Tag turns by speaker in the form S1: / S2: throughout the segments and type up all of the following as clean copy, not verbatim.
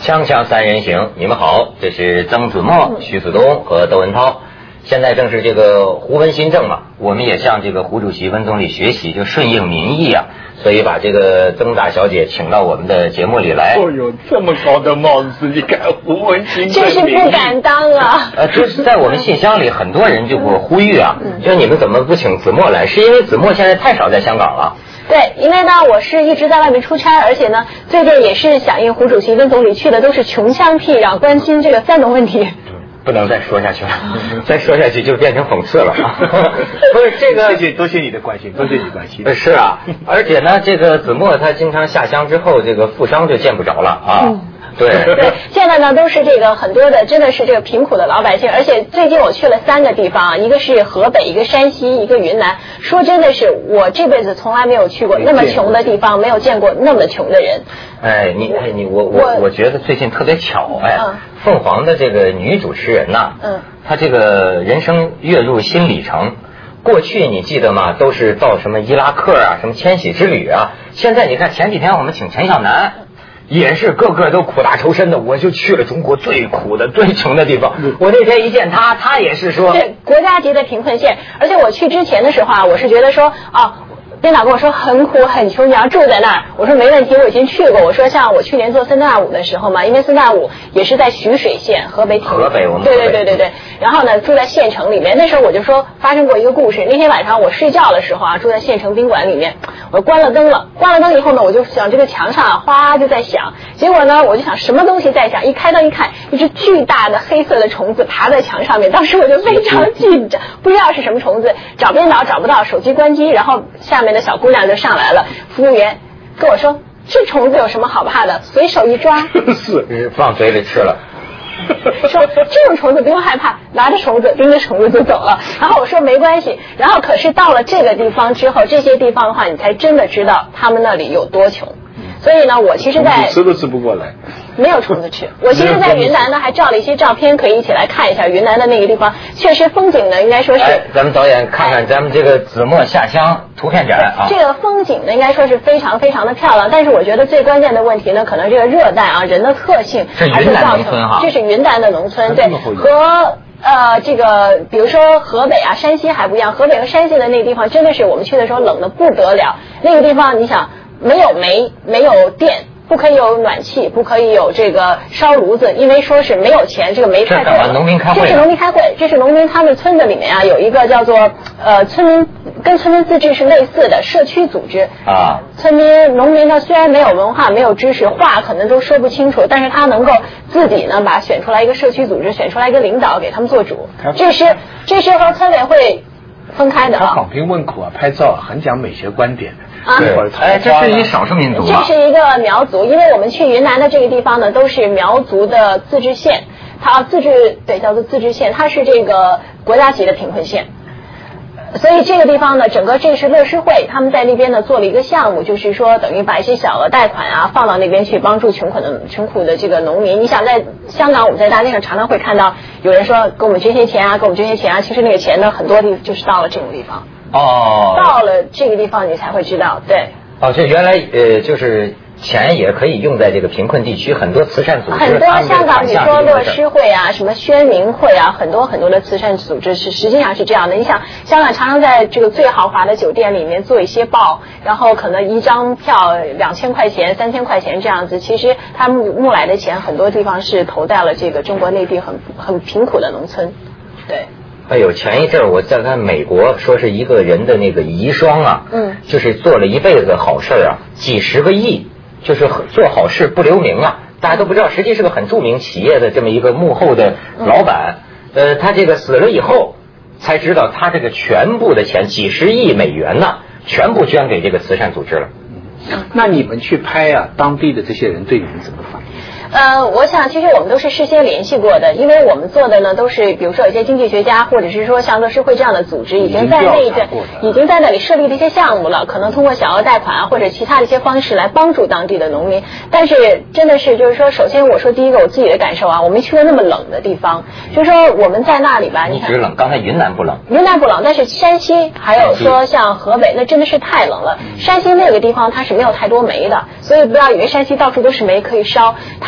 S1: 锵锵三人行，你们好，这是曾子墨、徐子东和窦文涛。现在正是这个胡温新政嘛，我们也向这个胡主席、温总理学习，就顺应民意啊，所以把这个曾大小姐请到我们的节目里来。
S2: 哦呦，这么高的帽子，你敢胡温新政？
S3: 这是不敢当啊！
S1: 就是在我们信箱里，很多人就给我呼吁啊，就你们怎么不请子墨来？是因为子墨现在太少在香港了。
S3: 对，因为呢，我是一直在外面出差，而且呢，最近也是响应胡主席、温总理去的都是穷乡僻壤，关心这个三农问题。
S1: 不能再说下去了，再说下去就变成讽刺了。不是这个，
S2: 多谢你的关心，多谢你关心。
S1: 是啊，而且呢，这个子墨他经常下乡之后，这个富商就见不着了啊。对，
S3: 现在呢都是这个很多的，真的是这个贫苦的老百姓，而且最近我去了3个地方啊，一个是河北，一个山西，一个云南。说真的是我这辈子从来没有去过那么穷的地方，没有见过那么穷的人。
S1: 我觉得最近特别巧，凤凰的这个女主持人呐，她这个人生跃入新里程。过去你记得吗？都是到什么伊拉克啊，什么千禧之旅啊。现在你看前几天我们请陈小南。也是个个都苦大仇深的，我就去了中国最苦的最穷的地方。我那天一见他，他也是说
S3: 对国家级的贫困县。而且我去之前的时候啊，我是觉得说编导跟我说很苦很穷，你要住在那儿。我说没问题，我已经去过。我说像我去年做3大5的时候嘛，因为3大5也是在徐水县，河北
S1: 我们
S3: 对。然后呢，住在县城里面。那时候我就说发生过一个故事。那天晚上我睡觉的时候啊，住在县城宾馆里面，我关了灯了。关了灯以后呢，我就想这个墙上啊哗就在响。结果呢，我就想什么东西在响？一开灯一看，一只巨大的黑色的虫子爬在墙上面。当时我就非常紧张，不知道是什么虫子，找编导找不到，手机关机，然后下面的小姑娘就上来了，服务员跟我说这虫子有什么好怕的，随手一抓
S1: 是放嘴里吃了。
S3: 说这种虫子不用害怕，拿着虫子盯着虫子就走了。然后我说没关系。然后可是到了这个地方之后，这些地方的话你才真的知道他们那里有多穷。所以呢，我其实在
S2: 吃都吃不过来，
S3: 没有虫子吃。我其实在云南呢还照了一些照片，可以一起来看一下云南的那个地方，确实风景呢应该说是
S1: 咱们导演看看咱们这个子墨下乡图片展啊，
S3: 这个风景呢应该说是非常非常的漂亮。但是我觉得最关键的问题呢，可能这个热带啊人的特性还是造成，这是云南的农村，对，和这个比如说河北啊山西还不一样。河北和山西的那个地方真的是我们去的时候冷得不得了。那个地方你想没有煤，没有电，不可以有暖气，不可以有这个烧炉子，因为说是没有钱，这个煤太贵了。这是农民开会，这是农民他们村子里面啊有一个叫做跟村民自治是类似的社区组织啊。农民呢虽然没有文化没有知识，话可能都说不清楚，但是他能够自己呢把选出来一个社区组织，选出来一个领导给他们做主。这是和村委会分开的啊。
S2: 他访贫问苦啊，拍照啊，很讲美学观点的。
S1: 这是一少数民族
S3: 这是一个苗族。因为我们去云南的这个地方呢都是苗族的自治县，它叫做自治县，它是这个国家级的贫困县。所以这个地方呢，整个这是乐施会他们在那边呢做了一个项目，就是说等于把一些小额贷款啊放到那边去帮助穷苦的这个农民。你想在香港我们在大街上常常会看到有人说给我们捐些钱啊，给我们捐些钱啊，其实那个钱呢很多地就是到了这种地方。到了这个地方你才会知道。对，
S1: 这原来就是钱也可以用在这个贫困地区，很多慈善组织，
S3: 很多香港你说乐施会啊，什么宣明会啊，很多的慈善组织实际上是这样的。你想香港常常在这个最豪华的酒店里面做一些报，然后可能一张票2000块钱3000块钱这样子，其实他募来的钱很多地方是投在了这个中国内地很贫苦的农村。对，
S1: 哎呦，前一阵儿我在看美国，说是一个人的那个遗孀啊，就是做了一辈子好事啊，几十个亿，就是做好事不留名啊，大家都不知道，实际是个很著名企业的这么一个幕后的老板。他这个死了以后才知道，他这个全部的钱几十亿美元呢，全部捐给这个慈善组织了。
S2: 那你们去拍啊，当地的这些人对你们怎么反应？
S3: 我想其实我们都是事先联系过的，因为我们做的呢都是比如说有些经济学家或者是说像乐施会这样的组织已经在那里设立了一些项目了，可能通过小额贷款啊或者其他的一些方式来帮助当地的农民。但是真的是就是说，首先我说第一个我自己的感受啊，我没去过那么冷的地方，就是说我们在那里吧，
S1: 你只冷，刚才云南不冷，
S3: 但是山西还有说像河北那真的是太冷了。山西那个地方它是没有太多煤的，所以不要以为山西到处都是煤可以烧，它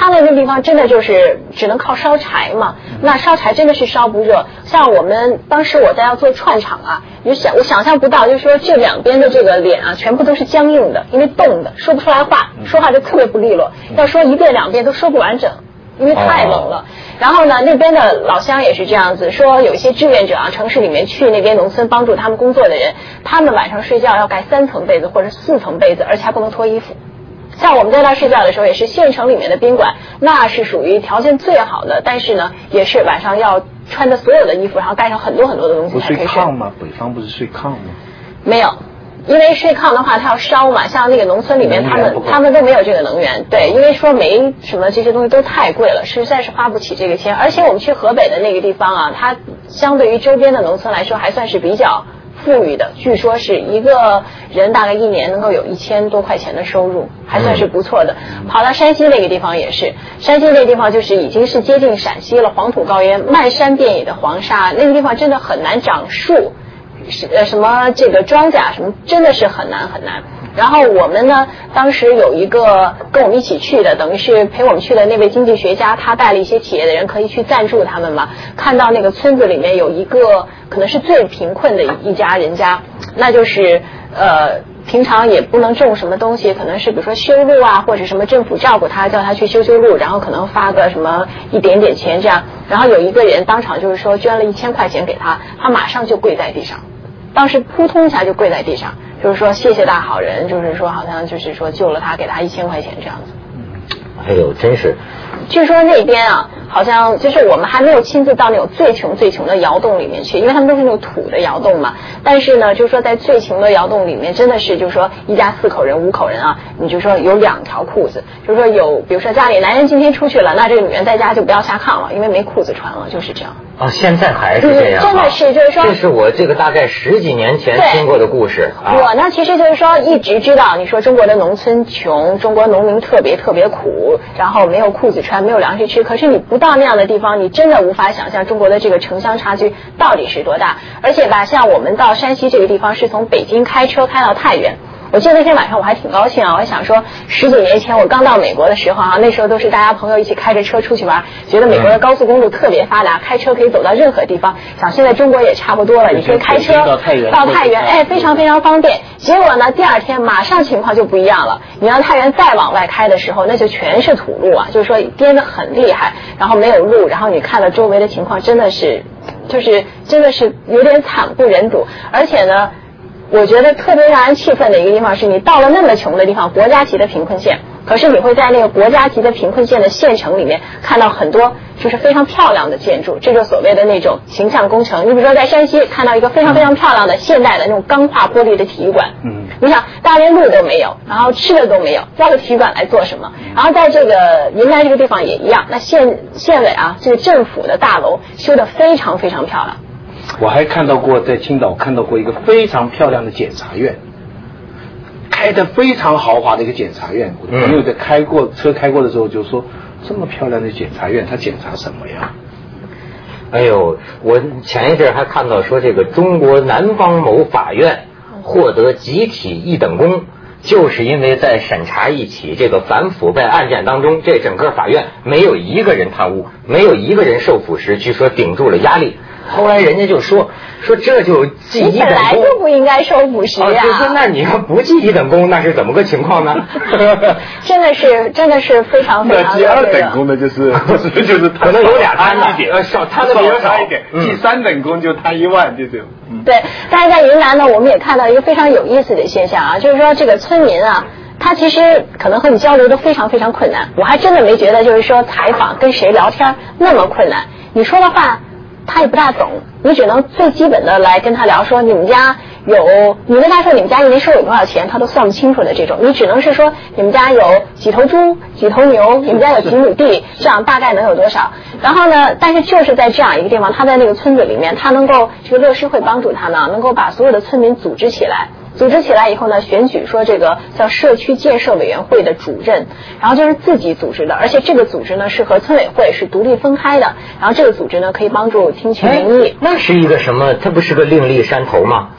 S3: 他们那地方真的就是只能靠烧柴嘛，那烧柴真的是烧不热。像我们当时我在要做串场啊，我想象不到，就是说这两边的这个脸啊，全部都是僵硬的，因为冻的，说不出来话，说话就特别不利落，要说一遍两遍都说不完整。因为太冷了，然后呢，那边的老乡也是这样子说，有一些志愿者啊，城市里面去那边农村帮助他们工作的人，他们晚上睡觉要盖3层被子或者4层被子，而且还不能脱衣服。像我们在那睡觉的时候，也是县城里面的宾馆，那是属于条件最好的，但是呢，也是晚上要穿着所有的衣服，然后盖上很多很多的东西才可以睡。
S2: 不睡炕吗？北方不是睡炕吗？
S3: 没有。因为睡炕的话，它要烧嘛，像那个农村里面，他们都没有这个能源，对，因为说煤什么这些东西都太贵了，实在是花不起这个钱。而且我们去河北的那个地方啊，它相对于周边的农村来说，还算是比较富裕的，据说是一个人大概1年能够有1000多块钱的收入，还算是不错的。跑到山西那个地方也是，山西那个地方就是已经是接近陕西了，黄土高原，漫山遍野的黄沙，那个地方真的很难长树。什么这个庄稼什么真的是很难很难。然后我们呢，当时有一个跟我们一起去的，等于是陪我们去的那位经济学家，他带了一些企业的人可以去赞助他们嘛。看到那个村子里面有一个可能是最贫困的一家人家，那就是平常也不能种什么东西，可能是比如说修路啊，或者什么政府照顾他，叫他去修路，然后可能发个什么一点点钱这样。然后有一个人当场就是说捐了1000块钱给他，他马上就跪在地上。当时扑通一下就跪在地上，就是说谢谢大好人，就是说好像就是说救了他，给他1000块钱这样子。
S1: 哎呦，真是。
S3: 据说那边啊，好像就是我们还没有亲自到那种最穷最穷的窑洞里面去，因为他们都是那种土的窑洞嘛。但是呢，就是说在最穷的窑洞里面，真的是就是说一家4口人、5口人啊，你就说有2条裤子，就是说有，比如说家里男人今天出去了，那这个女人在家就不要下炕了，因为没裤子穿了，就是这样。
S1: 哦，现在还是这样，
S3: 真的是就是说，
S1: 这是我这个大概10几年前听过的故事。
S3: 我呢，其实就是说一直知道，你说中国的农村穷，中国农民特别特别苦，然后没有裤子穿，没有粮食吃。可是你不到那样的地方，你真的无法想象中国的这个城乡差距到底是多大。而且吧，像我们到山西这个地方是从北京开车开到太原。我记得那天晚上我还挺高兴啊，我想说10几年前我刚到美国的时候啊，那时候都是大家朋友一起开着车出去玩，觉得美国的高速公路特别发达，开车可以走到任何地方。想现在中国也差不多了，你可以开车到太原，哎，非常非常方便。结果呢，第2天马上情况就不一样了。你让太原再往外开的时候，那就全是土路啊，就是说颠得很厉害，然后没有路，然后你看了周围的情况，真的是有点惨不忍睹。而且呢，我觉得特别让人气愤的一个地方是，你到了那么穷的地方，国家级的贫困县，可是你会在那个国家级的贫困县的县城里面看到很多就是非常漂亮的建筑，这就是所谓的那种形象工程。你比如说在山西看到一个非常非常漂亮的现代的那种钢化玻璃的体育馆，你想大家连路都没有，然后吃的都没有，要个体育馆来做什么？然后在这个云南这个地方也一样，那县委啊，这个政府的大楼修得非常非常漂亮。
S2: 我还看到过，在青岛看到过一个非常漂亮的检察院，开得非常豪华的一个检察院。我朋友在开过的时候就说，这么漂亮的检察院，他检察什么呀？
S1: 哎呦，我前一阵还看到说，这个中国南方某法院获得集体1等功，就是因为在审查一起这个反腐败案件当中，这整个法院没有一个人贪污，没有一个人受腐蚀，据说顶住了压力。后来人家就说这就记1等功，你
S3: 本来就不应该受腐蚀呀。
S1: 就说那你要不记1等功，那是怎么个情况呢？
S3: 真的是非常非常。
S2: 那记2等功的就是
S1: 可能有俩贪一点，贪的比较少
S2: 一点。记3等功就贪1万，这种。
S3: 对，但是在云南呢，我们也看到一个非常有意思的现象啊，就是说这个村民啊，他其实可能和你交流都非常非常困难。我还真的没觉得就是说采访跟谁聊天那么困难，你说的话他也不大懂，你只能最基本的来跟他聊，说你们家你跟他说你们家1年收入有多少钱，他都算不清楚的这种。你只能是说你们家有几头猪、几头牛，你们家有几亩地，这样大概能有多少。然后呢，但是就是在这样一个地方，他在那个村子里面，他能够这个乐施会帮助他呢，能够把所有的村民组织起来以后呢，选举说这个叫社区建设委员会的主任，然后就是自己组织的，而且这个组织呢是和村委会是独立分开的，然后这个组织呢可以帮助听取民意。
S1: 那是一个什么？它不是个另立山头吗？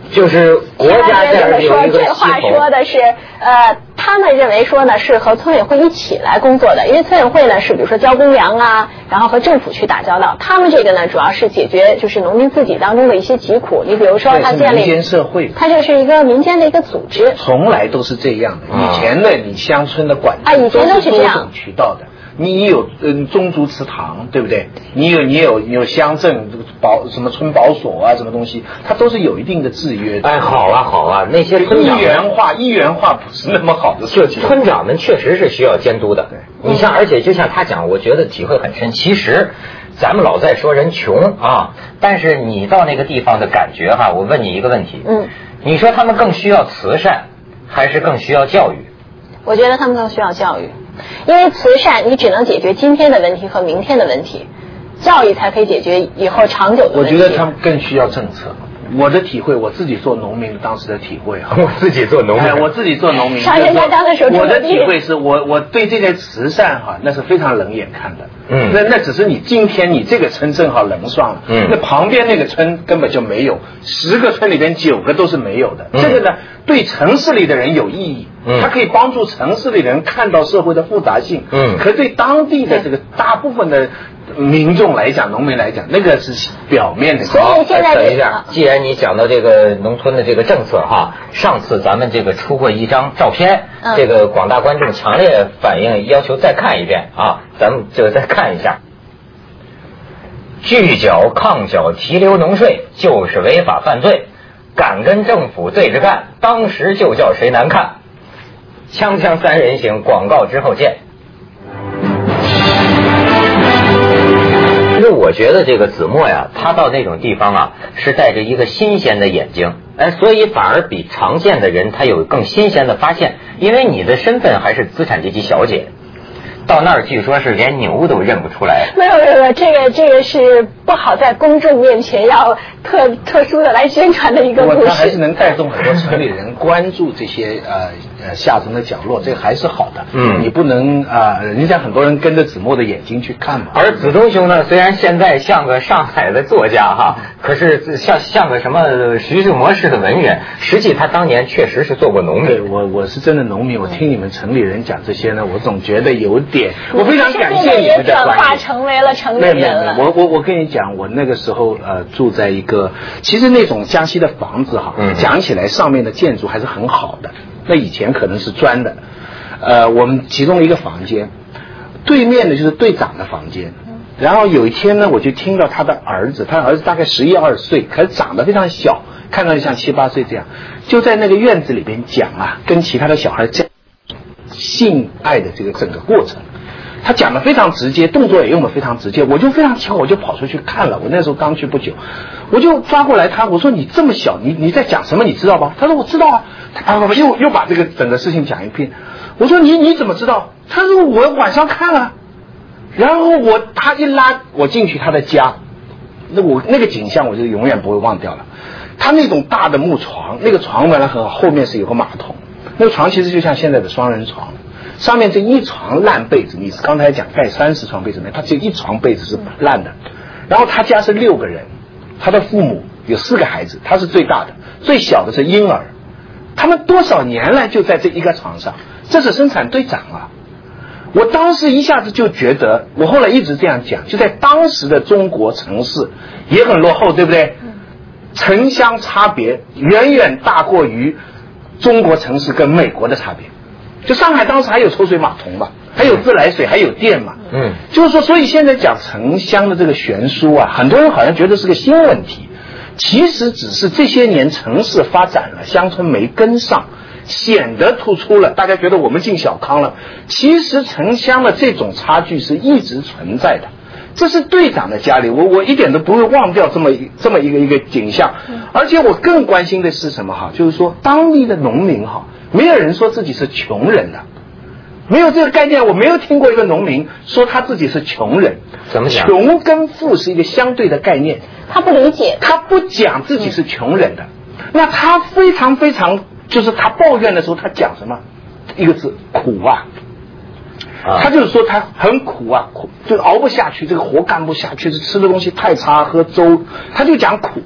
S1: 就是国家这儿有一个系统。
S3: 这话说的是他们认为说呢是和村委会一起来工作的，因为村委会呢是比如说交公粮啊，然后和政府去打交道。他们这个呢主要是解决就是农民自己当中的一些疾苦。你比如说他建立
S2: 民间社会，
S3: 他这是一个民间的一个组织，
S2: 从来都是这样的。以前的你乡村的管
S3: 以前都是这样
S2: 多种渠道的。你有宗族祠堂，对不对？你有乡镇什么村保所啊，什么东西，它都是有一定的制约的。
S1: 哎，好啊，那些村长
S2: 一元化不是那么好的设计。
S1: 村长们确实是需要监督的。对，你像而且就像他讲，我觉得体会很深。其实咱们老在说人穷啊，但是你到那个地方的感觉哈，我问你一个问题，你说他们更需要慈善，还是更需要教育？
S3: 我觉得他们更需要教育。因为慈善你只能解决今天的问题和明天的问题，教育才可以解决以后长久的问题。
S2: 我觉得他们更需要政策。我的体会，我自己做农民当时的体会啊，
S1: 我自己做农民，
S3: 上人家当的时候，
S2: 我的体会是我对这些慈善哈，那是非常冷眼看的。那只是你今天你这个村正好冷爽了，那旁边那个村根本就没有，10个村里边9个都是没有的。这个呢，对城市里的人有意义，它可以帮助城市里的人看到社会的复杂性。可对当地的这个大部分的民众来讲，农民来讲，那个是表面的。
S3: 所以现在
S1: 等一下，既然你讲到这个农村的这个政策哈，上次咱们这个出过一张照片，这个广大观众强烈反映要求再看一遍啊，咱们就再看一下。拒缴抗缴提留农税就是违法犯罪，敢跟政府对着干，当时就叫谁难看。锵锵三人行，广告之后见。因为我觉得这个子墨呀，他到那种地方啊，是带着一个新鲜的眼睛，所以反而比常见的人他有更新鲜的发现。因为你的身份还是资产阶级小姐，到那儿据说是连牛都认不出来。
S3: 没有，这个是不好在公众面前要特殊的来宣传的一个故事。
S2: 他还是能带动很多村里人关注这些下层的角落，这个还是好的。你不能人家很多人跟着子墨的眼睛去看嘛。
S1: 而子东兄呢，虽然现在像个上海的作家哈，可是像个什么徐志摩式的文人，实际他当年确实是做过农民。
S2: 对，我是真的农民。我听你们城里人讲这些呢，我总觉得有点，我非常感谢你们的
S3: 转化成为了城里人了。
S2: 我跟你讲，我那个时候住在一个，其实那种江西的房子哈，讲起来上面的建筑还是很好的。那以前可能是砖的，我们其中一个房间，对面的就是队长的房间。然后有一天呢，我就听到他的儿子大概11、12岁，可是长得非常小，看上去像7、8岁这样，就在那个院子里边讲跟其他的小孩讲性爱的这个整个过程。他讲的非常直接，动作也用的非常直接，我就非常巧，我就跑出去看了。我那时候刚去不久，我就抓过来他，我说你这么小，你在讲什么？你知道吧？他说我知道啊。他又把这个整个事情讲一遍。我说你怎么知道？他说我晚上看了。然后他一拉我进去他的家，那个景象我就永远不会忘掉了。他那种大的木床，那个床完了很好，后面是有个马桶，那个床其实就像现在的双人床。上面这一床烂被子，你刚才讲盖30床被子，他只有一床被子是烂的。然后他家是6个人，他的父母有4个孩子，他是最大的，最小的是婴儿。他们多少年来就在这一个床上，这是生产队长啊！我当时一下子就觉得，我后来一直这样讲，就在当时的中国城市也很落后，对不对？城乡差别远远大过于中国城市跟美国的差别。就上海当时还有抽水马桶嘛，还有自来水，还有电嘛。就是说，所以现在讲城乡的这个悬殊啊，很多人好像觉得是个新问题，其实只是这些年城市发展了，乡村没跟上，显得突出了，大家觉得我们进小康了。其实城乡的这种差距是一直存在的。这是队长的家里，我一点都不会忘掉这么一个景象。而且我更关心的是什么哈？就是说当地的农民哈，没有人说自己是穷人的，没有这个概念。我没有听过一个农民说他自己是穷人。
S1: 怎么讲？
S2: 穷跟富是一个相对的概念。
S3: 他不理解，
S2: 他不讲自己是穷人的。那他非常非常，就是他抱怨的时候，他讲什么？一个字：苦啊。他就是说他很苦啊，苦就熬不下去，这个活干不下去，吃的东西太差，喝粥，他就讲苦。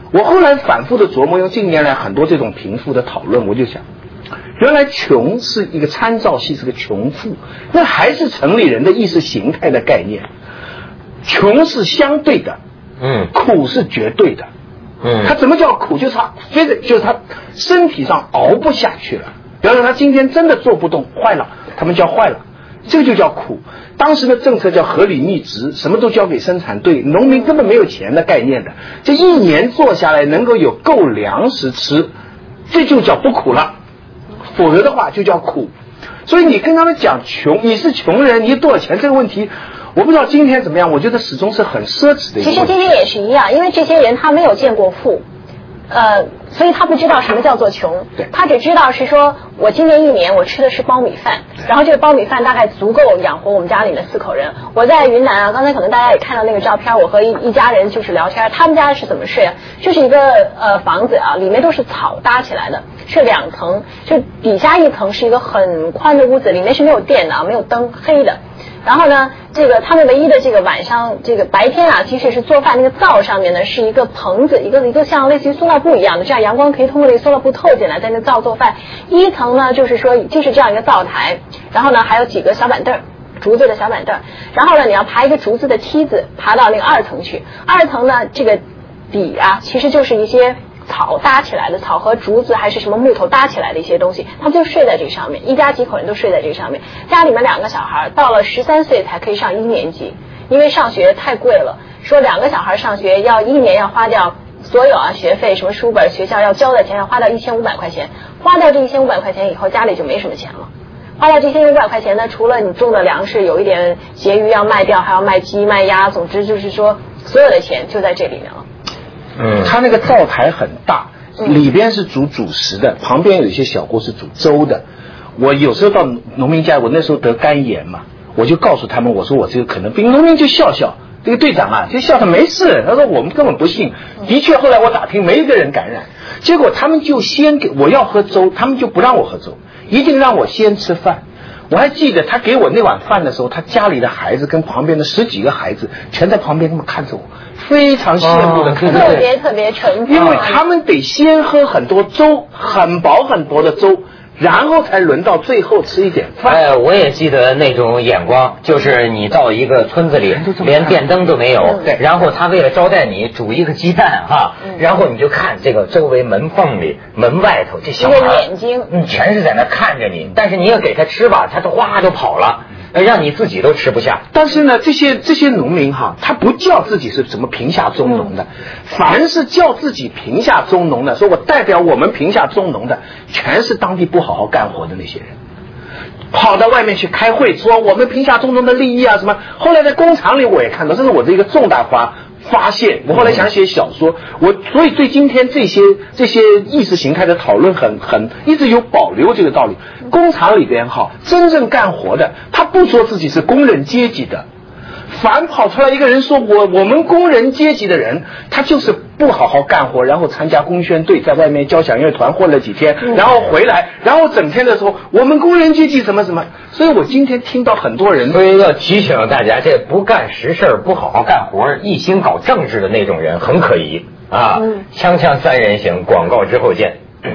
S2: 我后来反复的琢磨，用近年来很多这种贫富的讨论，我就想，原来穷是一个参照系，是个穷富，那还是城里人的意识形态的概念。穷是相对的，苦是绝对的，他怎么叫苦？就是他身体上熬不下去了。比方说他今天真的做不动，坏了，他们叫坏了，这个就叫苦。当时的政策叫合理密植，什么都交给生产队，农民根本没有钱的概念的，这一年做下来能够有够粮食吃，这就叫不苦了，否则的话就叫苦。所以你跟他们讲穷，你是穷人，你多少钱这个问题，我不知道今天怎么样，我觉得始终是很奢侈的一个问题。
S3: 其实今天也是一样，因为这些人他没有见过富，所以他不知道什么叫做穷，他只知道是说我今年一年我吃的是苞米饭，然后这个苞米饭大概足够养活我们家里面4口人。我在云南啊，刚才可能大家也看到那个照片，我和一家人就是聊天，他们家是怎么睡啊？就是一个房子啊，里面都是草搭起来的，是2层，就底下一层是一个很宽的屋子，里面是没有电的啊，没有灯，黑的。然后呢，这个他们唯一的这个晚上这个白天啊，其实是做饭那个灶上面呢是一个棚子，一个像类似于塑料布一样的，这样阳光可以通过这个塑料布透进来，在那灶做饭。1层呢就是说就是这样一个灶台，然后呢还有几个小板凳，竹子的小板凳，然后呢你要爬一个竹子的梯子爬到那个2层去。2层呢这个底啊其实就是一些草搭起来的，草和竹子还是什么木头搭起来的一些东西，他们就睡在这上面，一家几口人都睡在这上面。家里面2个小孩到了13岁才可以上1年级，因为上学太贵了，说2个小孩上学要1年要花掉所有啊学费，什么书本学校要交的钱要花到1500块钱，花掉这1500块钱以后家里就没什么钱了。花掉这1500块钱呢，除了你种的粮食有一点结余要卖掉，还要卖鸡卖鸭，总之就是说所有的钱就在这里面了。
S2: 他那个灶台很大，里边是煮主食的，旁边有一些小锅是煮粥的。我有时候到农民家，我那时候得肝炎嘛，我就告诉他们，我说我这个可能病，农民就笑，这个队长啊就笑他没事，他说我们根本不信。的确后来我打听没一个人感染，结果他们就先给我要喝粥，他们就不让我喝粥，一定让我先吃饭。我还记得他给我那碗饭的时候，他家里的孩子跟旁边的10几个孩子全在旁边那么看着我，非常羡慕的看着我，
S3: 特别沉，
S2: 因为他们得先喝很多粥，很薄很薄的粥，然后才轮到最后吃一点饭。
S1: 我也记得那种眼光，就是你到一个村子里连电灯都没有，然后他为了招待你煮一个鸡蛋哈，然后你就看这个周围门缝里门外头这小孩
S3: 眼睛
S1: 全是在那看着你，但是你要给他吃吧，他都哗就跑了，让你自己都吃不下。
S2: 但是呢，这些农民哈，他不叫自己是什么贫下中农的，凡是叫自己贫下中农的，说我代表我们贫下中农的，全是当地不好好干活的那些人，跑到外面去开会，说我们贫下中农的利益啊什么。后来在工厂里我也看到，这是我的一个重大发现。我后来想写小说，所以对今天这些意识形态的讨论很一直有保留这个道理。工厂里边哈，真正干活的，他不说自己是工人阶级的，反跑出来一个人说我们工人阶级的人，他就是不好好干活，然后参加工宣队，在外面交响乐团混了几天，然后回来，然后整天的说我们工人阶级什么什么。所以我今天听到很多人，
S1: 所以要提醒大家，这不干实事不好好干活，一心搞政治的那种人很可疑啊。锵锵3人行，广告之后见。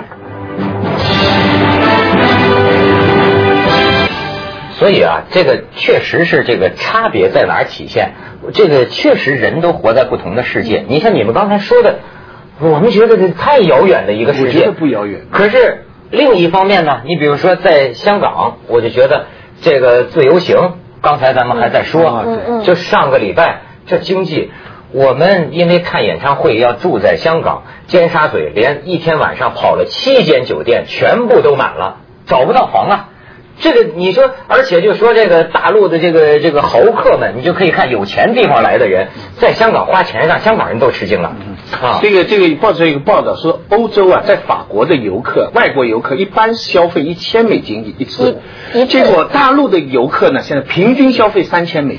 S1: 所以啊，这个确实是这个差别在哪儿体现？这个确实人都活在不同的世界。你像你们刚才说的，我们觉得这太遥远的一个世界，
S2: 我觉得不遥远。
S1: 可是另一方面呢，你比如说在香港，我就觉得这个自由行，刚才咱们还在说，就上个礼拜这经济，我们因为看演唱会要住在香港尖沙咀，连一天晚上跑了7间酒店，全部都满了，找不到房啊。这个你说，而且就说这个大陆的这个豪客们，你就可以看有钱地方来的人在香港花钱，让香港人都吃惊了啊！
S2: 这个报纸有一个报道说，欧洲啊，在法国的外国游客一般消费$1000一次，结果大陆的游客呢，现在平均消费$3000，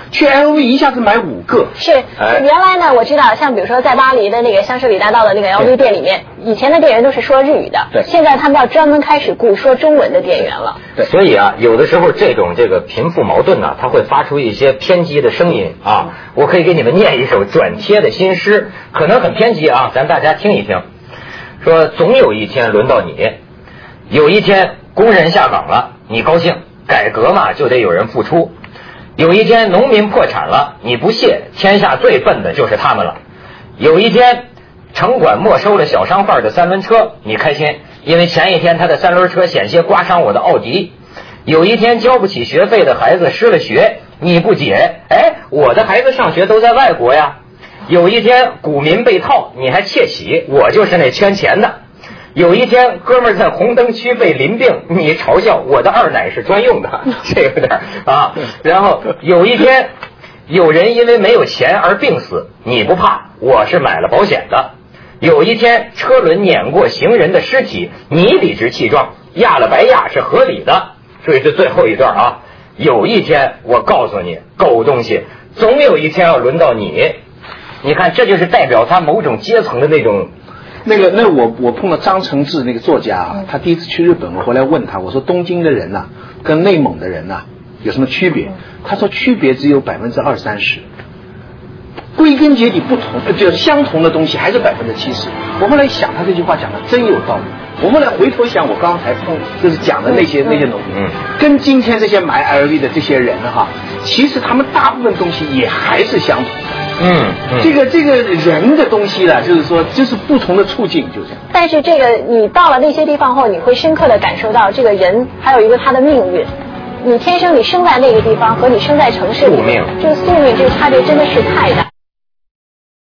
S2: 去 LV 一下子买5个。
S3: 是，原来呢，我知道，像比如说在巴黎的那个香榭里大道的那个 LV 店里面，以前的店员都是说日语的，
S2: 对，
S3: 现在他们要专门开始雇说中文的店员了。
S2: 对，
S1: 所以啊，有的时候这种贫富矛盾呢，它会发出一些偏激的声音啊。我可以给你们念一首转贴的新诗，可能很偏激啊，咱大家听一听。说总有一天轮到你，有一天工人下岗了，你高兴，改革嘛就得有人付出。有一天农民破产了，你不屑，天下最笨的就是他们了。有一天城管没收了小商贩的3轮车，你开心，因为前一天他的3轮车险些刮伤我的奥迪。有一天交不起学费的孩子失了学，你不解，我的孩子上学都在外国呀。有一天股民被套，你还窃喜，我就是那圈钱的。有一天哥们儿在红灯区被淋病，你嘲笑我的二奶是专用的，这有点啊。然后有一天有人因为没有钱而病死，你不怕，我是买了保险的。有一天车轮碾过行人的尸体，你理直气壮，压了白压是合理的。所以这最后一段啊，有一天我告诉你，狗东西，总有一天要轮到你。你看，这就是代表他某种阶层的那种。
S2: 我碰到张承志那个作家啊，他第一次去日本，我回来问他，我说东京的人呐，跟内蒙的人呐有什么区别？他说区别只有20-30%，归根结底不同，就是相同的东西还是70%。我后来想，他这句话讲的真有道理。我后来回头想，我刚才就是讲的那些农民，跟今天这些买 LV 的这些人哈，其实他们大部分东西也还是相同的。这个人的东西呢，就是说，就是不同的处境，就这样。
S3: 但是这个你到了那些地方后，你会深刻的感受到，这个人还有一个他的命运。你天生你生在那个地方和你生在城市里，这个宿命这个差别真的是太大。